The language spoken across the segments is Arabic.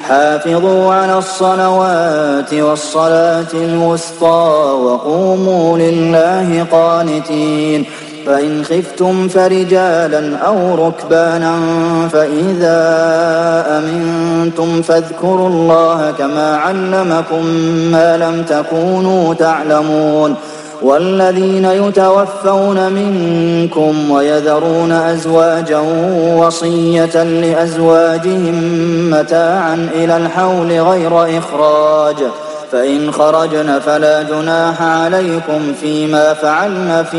حافظوا على الصلوات والصلاة الوسطى وقوموا لله قانتين فإن خفتم فرجالا أو ركبانا فإذا أمنتم فاذكروا الله كما علمكم ما لم تكونوا تعلمون والذين يتوفون منكم ويذرون أزواجا وصية لأزواجهم متاعا إلى الحول غير إخراج فإن خرجن فلا جناح عليكم فيما فعلن في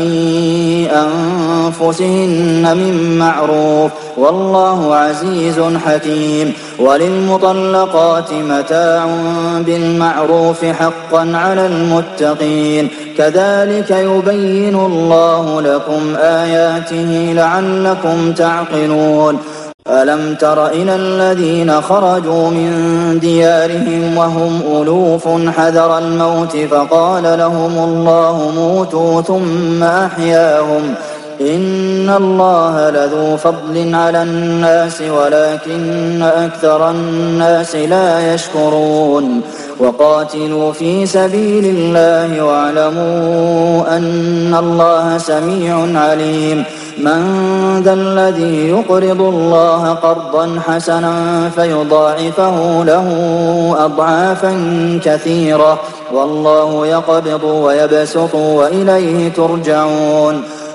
أنفسهن من معروف والله عزيز حكيم وللمطلقات متاع بالمعروف حقا على المتقين كذلك يبين الله لكم آياته لعلكم تعقلون ألم تر إلى الذين خرجوا من ديارهم وهم ألوف حذر الموت فقال لهم الله موتوا ثم أحياهم إن الله لذو فضل على الناس ولكن أكثر الناس لا يشكرون وقاتلوا في سبيل الله واعلموا أن الله سميع عليم من ذا الذي يقرض الله قرضا حسنا فيضاعفه له أضعافا كثيرة والله يقبض ويبسط وإليه ترجعون